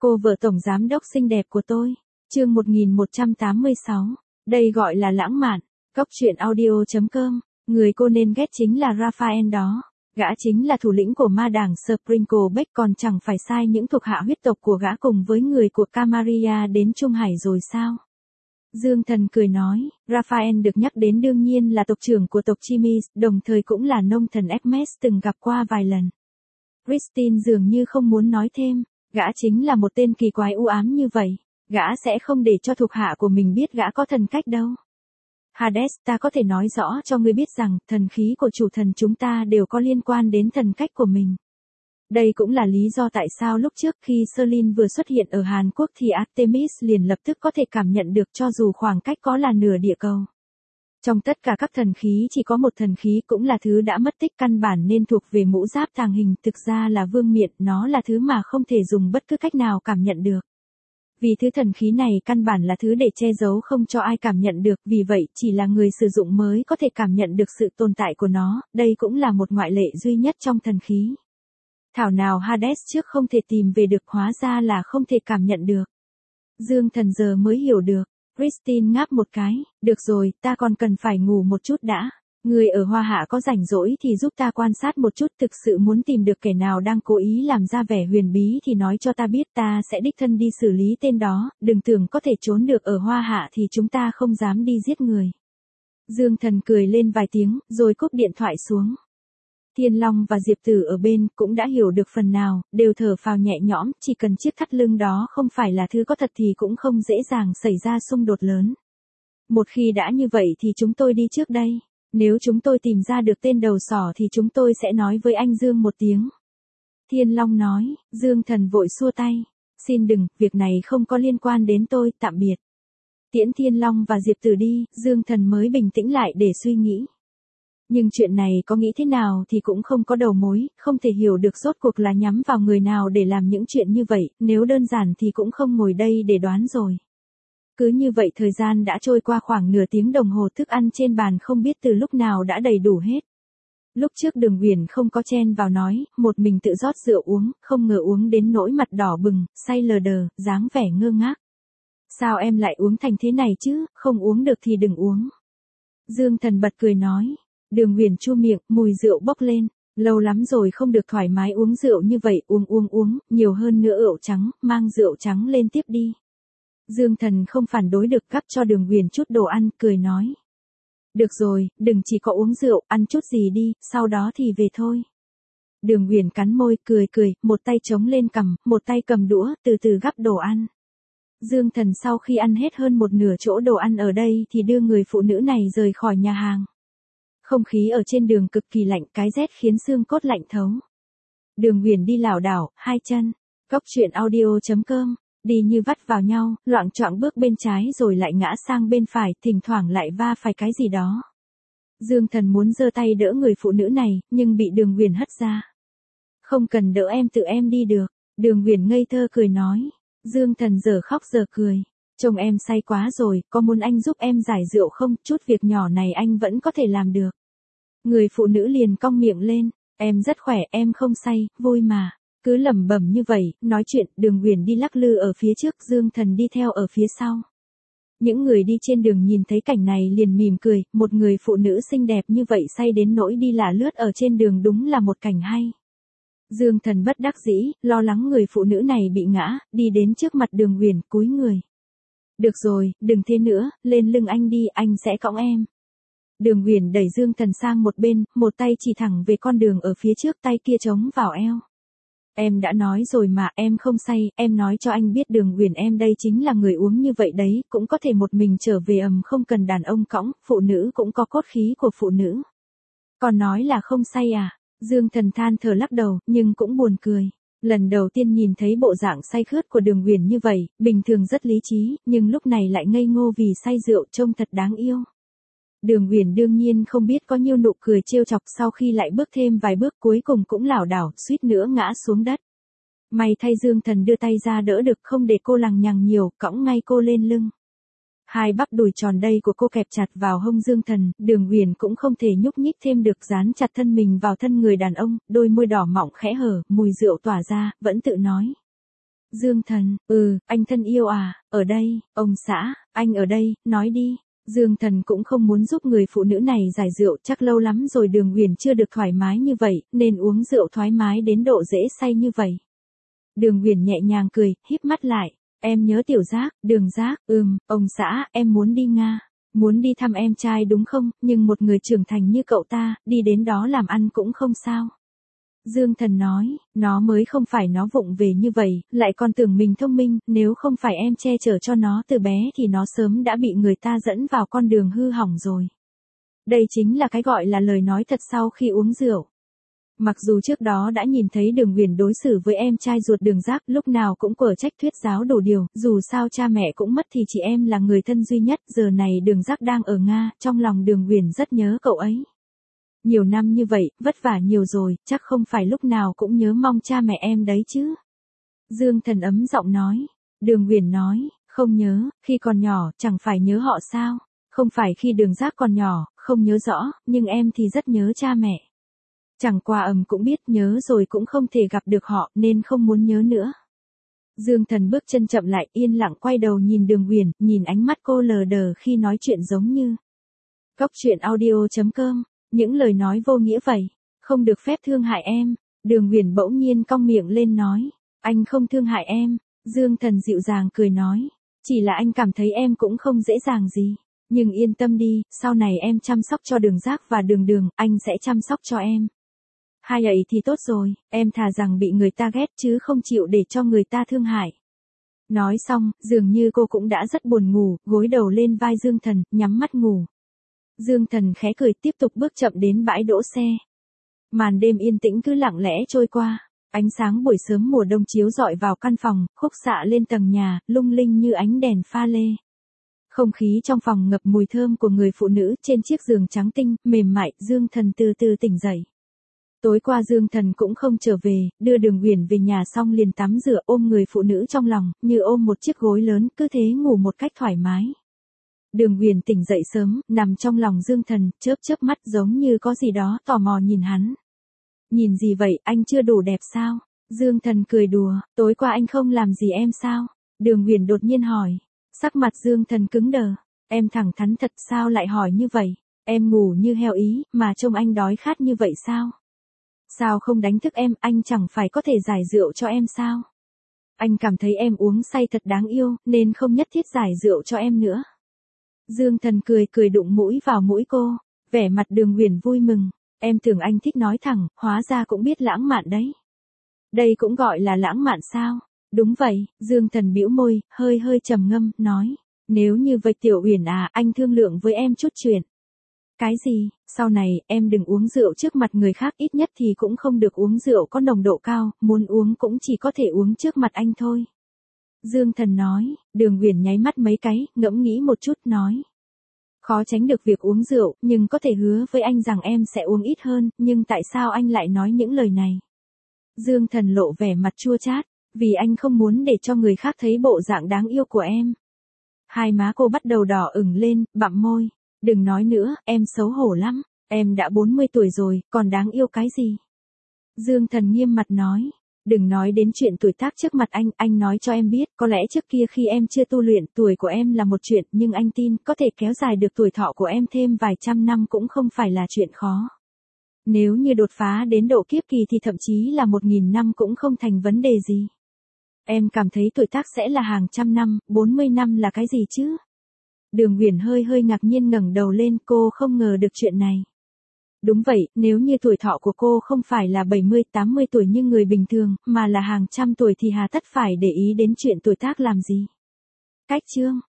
Cô vợ tổng giám đốc xinh đẹp của tôi. Chương 1186. Đây gọi là lãng mạn. Cốc truyện audio.com. Người cô nên ghét chính là Raphael đó. Gã chính là thủ lĩnh của ma đảng Sprinkleback, còn chẳng phải sai những thuộc hạ huyết tộc của gã cùng với người của Camarilla đến Trung Hải rồi sao? Dương Thần cười nói, Raphael được nhắc đến đương nhiên là tộc trưởng của tộc Chimis, đồng thời cũng là nông thần Hermes từng gặp qua vài lần. Christine dường như không muốn nói thêm, gã chính là một tên kỳ quái u ám như vậy, gã sẽ không để cho thuộc hạ của mình biết gã có thần cách đâu. Hades, ta có thể nói rõ cho ngươi biết rằng, thần khí của chủ thần chúng ta đều có liên quan đến thần cách của mình. Đây cũng là lý do tại sao lúc trước khi Selin vừa xuất hiện ở Hàn Quốc thì Artemis liền lập tức có thể cảm nhận được cho dù khoảng cách có là nửa địa cầu. Trong tất cả các thần khí chỉ có một thần khí cũng là thứ đã mất tích căn bản nên thuộc về mũ giáp tàng hình, thực ra là vương miện, nó là thứ mà không thể dùng bất cứ cách nào cảm nhận được. Vì thứ thần khí này căn bản là thứ để che giấu không cho ai cảm nhận được, vì vậy chỉ là người sử dụng mới có thể cảm nhận được sự tồn tại của nó, đây cũng là một ngoại lệ duy nhất trong thần khí. Thảo nào Hades trước không thể tìm về được, hóa ra là không thể cảm nhận được. Dương Thần giờ mới hiểu được. Christine ngáp một cái, được rồi, ta còn cần phải ngủ một chút đã. Người ở Hoa Hạ có rảnh rỗi thì giúp ta quan sát một chút, thực sự muốn tìm được kẻ nào đang cố ý làm ra vẻ huyền bí thì nói cho ta biết, ta sẽ đích thân đi xử lý tên đó, đừng tưởng có thể trốn được ở Hoa Hạ thì chúng ta không dám đi giết người. Dương Thần cười lên vài tiếng, rồi cúp điện thoại xuống. Thiên Long và Diệp Tử ở bên cũng đã hiểu được phần nào, đều thở phào nhẹ nhõm, chỉ cần chiếc thắt lưng đó không phải là thứ có thật thì cũng không dễ dàng xảy ra xung đột lớn. Một khi đã như vậy thì chúng tôi đi trước đây. Nếu chúng tôi tìm ra được tên đầu sỏ thì chúng tôi sẽ nói với anh Dương một tiếng. Thiên Long nói. Dương Thần vội xua tay. Xin đừng, việc này không có liên quan đến tôi, tạm biệt. Tiễn Thiên Long và Diệp Tử đi, Dương Thần mới bình tĩnh lại để suy nghĩ. Nhưng chuyện này có nghĩ thế nào thì cũng không có đầu mối, không thể hiểu được rốt cuộc là nhắm vào người nào để làm những chuyện như vậy, nếu đơn giản thì cũng không ngồi đây để đoán rồi. Cứ như vậy thời gian đã trôi qua khoảng nửa tiếng đồng hồ, thức ăn trên bàn không biết từ lúc nào đã đầy đủ hết. Lúc trước Đường Uyển không có chen vào nói, một mình tự rót rượu uống, không ngờ uống đến nỗi mặt đỏ bừng, say lờ đờ, dáng vẻ ngơ ngác. Sao em lại uống thành thế này chứ, không uống được thì đừng uống. Dương Thần bật cười nói. Đường Uyển chu miệng, mùi rượu bốc lên, lâu lắm rồi không được thoải mái uống rượu như vậy, uống, nhiều hơn nữa rượu trắng, mang rượu trắng lên tiếp đi. Dương Thần không phản đối được, gắp cho Đường Uyển chút đồ ăn, cười nói. Được rồi, đừng chỉ có uống rượu, ăn chút gì đi, sau đó thì về thôi. Đường Uyển cắn môi, cười, một tay chống lên cằm, một tay cầm đũa, từ từ gắp đồ ăn. Dương Thần sau khi ăn hết hơn một nửa chỗ đồ ăn ở đây thì đưa người phụ nữ này rời khỏi nhà hàng. Không khí ở trên đường cực kỳ lạnh, cái rét khiến xương cốt lạnh thấu. Đường Uyển đi lảo đảo, hai chân. Cốc truyện audio.com. Đi như vắt vào nhau, loạng choạng bước bên trái rồi lại ngã sang bên phải, thỉnh thoảng lại va phải cái gì đó. Dương Thần muốn giơ tay đỡ người phụ nữ này, nhưng bị Đường Uyển hất ra. Không cần đỡ, em tự em đi được. Đường Uyển ngây thơ cười nói. Dương Thần giờ khóc giờ cười. Chồng em say quá rồi, có muốn anh giúp em giải rượu không, chút việc nhỏ này anh vẫn có thể làm được. Người phụ nữ liền cong miệng lên, em rất khỏe, em không say, vui mà. Cứ lẩm bẩm như vậy, nói chuyện, Đường Uyển đi lắc lư ở phía trước, Dương Thần đi theo ở phía sau. Những người đi trên đường nhìn thấy cảnh này liền mỉm cười, một người phụ nữ xinh đẹp như vậy say đến nỗi đi lả lướt ở trên đường đúng là một cảnh hay. Dương Thần bất đắc dĩ, lo lắng người phụ nữ này bị ngã, đi đến trước mặt Đường Uyển, cúi người. Được rồi, đừng thế nữa, lên lưng anh đi, anh sẽ cõng em. Đường Uyển đẩy Dương Thần sang một bên, một tay chỉ thẳng về con đường ở phía trước, tay kia chống vào eo. Em đã nói rồi mà, em không say, em nói cho anh biết Đường Uyển, em đây chính là người uống như vậy đấy, cũng có thể một mình trở về, không cần đàn ông cõng, phụ nữ cũng có cốt khí của phụ nữ. Còn nói là không say à? Dương Thần than thở lắc đầu, nhưng cũng buồn cười. Lần đầu tiên nhìn thấy bộ dạng say khướt của Đường Uyển như vậy, bình thường rất lý trí, nhưng lúc này lại ngây ngô vì say rượu, trông thật đáng yêu. Đường Uyển đương nhiên không biết có nhiêu nụ cười trêu chọc, sau khi lại bước thêm vài bước cuối cùng cũng lảo đảo, suýt nữa ngã xuống đất. May thay Dương Thần đưa tay ra đỡ được, không để cô lằng nhằng nhiều, cõng ngay cô lên lưng. Hai bắp đùi tròn đây của cô kẹp chặt vào hông Dương Thần, Đường Uyển cũng không thể nhúc nhích thêm được, dán chặt thân mình vào thân người đàn ông, đôi môi đỏ mọng khẽ hở, mùi rượu tỏa ra, vẫn tự nói. Dương Thần, anh thân yêu à, ở đây, ông xã, anh ở đây, nói đi. Dương Thần cũng không muốn giúp người phụ nữ này giải rượu, chắc lâu lắm rồi Đường Uyển chưa được thoải mái như vậy, nên uống rượu thoải mái đến độ dễ say như vậy. Đường Uyển nhẹ nhàng cười, híp mắt lại, em nhớ Tiểu Giác, Đường Giác, ông xã, em muốn đi Nga. Muốn đi thăm em trai đúng không, nhưng một người trưởng thành như cậu ta, đi đến đó làm ăn cũng không sao. Dương Thần nói, nó mới không phải nó vụng về như vậy, lại còn tưởng mình thông minh, nếu không phải em che chở cho nó từ bé thì nó sớm đã bị người ta dẫn vào con đường hư hỏng rồi. Đây chính là cái gọi là lời nói thật sau khi uống rượu. Mặc dù trước đó đã nhìn thấy Đường Uyển đối xử với em trai ruột Đường Giác lúc nào cũng quở trách thuyết giáo đủ điều, dù sao cha mẹ cũng mất thì chị em là người thân duy nhất, giờ này Đường Giác đang ở Nga, trong lòng Đường Uyển rất nhớ cậu ấy. Nhiều năm như vậy, vất vả nhiều rồi, chắc không phải lúc nào cũng nhớ mong cha mẹ em đấy chứ. Dương Thần ấm giọng nói. Đường Uyển nói, không nhớ, khi còn nhỏ, chẳng phải nhớ họ sao? Không phải khi Đường Giác còn nhỏ, không nhớ rõ, nhưng em thì rất nhớ cha mẹ. Chẳng qua cũng biết nhớ rồi cũng không thể gặp được họ, nên không muốn nhớ nữa. Dương Thần bước chân chậm lại, yên lặng quay đầu nhìn Đường Uyển, nhìn ánh mắt cô lờ đờ khi nói chuyện giống như. Cóc truyện audio.com, những lời nói vô nghĩa vậy, không được phép thương hại em. Đường Uyển bỗng nhiên cong miệng lên nói, anh không thương hại em. Dương Thần dịu dàng cười nói, chỉ là anh cảm thấy em cũng không dễ dàng gì. Nhưng yên tâm đi, sau này em chăm sóc cho Đường Giác và Đường Đường, anh sẽ chăm sóc cho em. Hai ấy thì tốt rồi, em thà rằng bị người ta ghét chứ không chịu để cho người ta thương hại. Nói xong, dường như cô cũng đã rất buồn ngủ, gối đầu lên vai Dương Thần, nhắm mắt ngủ. Dương Thần khẽ cười tiếp tục bước chậm đến bãi đỗ xe. Màn đêm yên tĩnh cứ lặng lẽ trôi qua, ánh sáng buổi sớm mùa đông chiếu rọi vào căn phòng, khúc xạ lên tầng nhà, lung linh như ánh đèn pha lê. Không khí trong phòng ngập mùi thơm của người phụ nữ trên chiếc giường trắng tinh, mềm mại, Dương Thần từ từ tỉnh dậy. Tối qua Dương Thần cũng không trở về, đưa Đường Uyển về nhà xong liền tắm rửa ôm người phụ nữ trong lòng, như ôm một chiếc gối lớn, cứ thế ngủ một cách thoải mái. Đường Uyển tỉnh dậy sớm, nằm trong lòng Dương Thần, chớp chớp mắt giống như có gì đó tò mò nhìn hắn. Nhìn gì vậy, anh chưa đủ đẹp sao? Dương Thần cười đùa, tối qua anh không làm gì em sao? Đường Uyển đột nhiên hỏi. Sắc mặt Dương Thần cứng đờ, em thẳng thắn thật sao lại hỏi như vậy? Em ngủ như heo ý, mà trông anh đói khát như vậy sao? Sao không đánh thức em, anh chẳng phải có thể giải rượu cho em sao? Anh cảm thấy em uống say thật đáng yêu, nên không nhất thiết giải rượu cho em nữa. Dương Thần cười cười đụng mũi vào mũi cô, vẻ mặt Đường Uyển vui mừng, em tưởng anh thích nói thẳng, hóa ra cũng biết lãng mạn đấy. Đây cũng gọi là lãng mạn sao? Đúng vậy, Dương Thần bĩu môi, hơi hơi trầm ngâm, nói, nếu như vậy Tiểu Uyển à, anh thương lượng với em chút chuyện. Cái gì, sau này, em đừng uống rượu trước mặt người khác, ít nhất thì cũng không được uống rượu có nồng độ cao, muốn uống cũng chỉ có thể uống trước mặt anh thôi. Dương Thần nói. Đường Uyển nháy mắt mấy cái, ngẫm nghĩ một chút, nói. Khó tránh được việc uống rượu, nhưng có thể hứa với anh rằng em sẽ uống ít hơn, nhưng tại sao anh lại nói những lời này? Dương Thần lộ vẻ mặt chua chát, vì anh không muốn để cho người khác thấy bộ dạng đáng yêu của em. Hai má cô bắt đầu đỏ ửng lên, bặm môi. Đừng nói nữa, em xấu hổ lắm, em đã 40 tuổi rồi, còn đáng yêu cái gì? Dương Thần nghiêm mặt nói. Đừng nói đến chuyện tuổi tác trước mặt anh nói cho em biết, có lẽ trước kia khi em chưa tu luyện, tuổi của em là một chuyện, nhưng anh tin, có thể kéo dài được tuổi thọ của em thêm vài trăm năm cũng không phải là chuyện khó. Nếu như đột phá đến độ kiếp kỳ thì thậm chí là 1000 năm cũng không thành vấn đề gì. Em cảm thấy tuổi tác sẽ là hàng trăm năm, 40 năm là cái gì chứ? Đường Uyển hơi hơi ngạc nhiên ngẩng đầu lên, cô không ngờ được chuyện này. Đúng vậy, nếu như tuổi thọ của cô không phải là 70, 80 tuổi như người bình thường, mà là hàng trăm tuổi thì hà tất phải để ý đến chuyện tuổi tác làm gì? Cách chương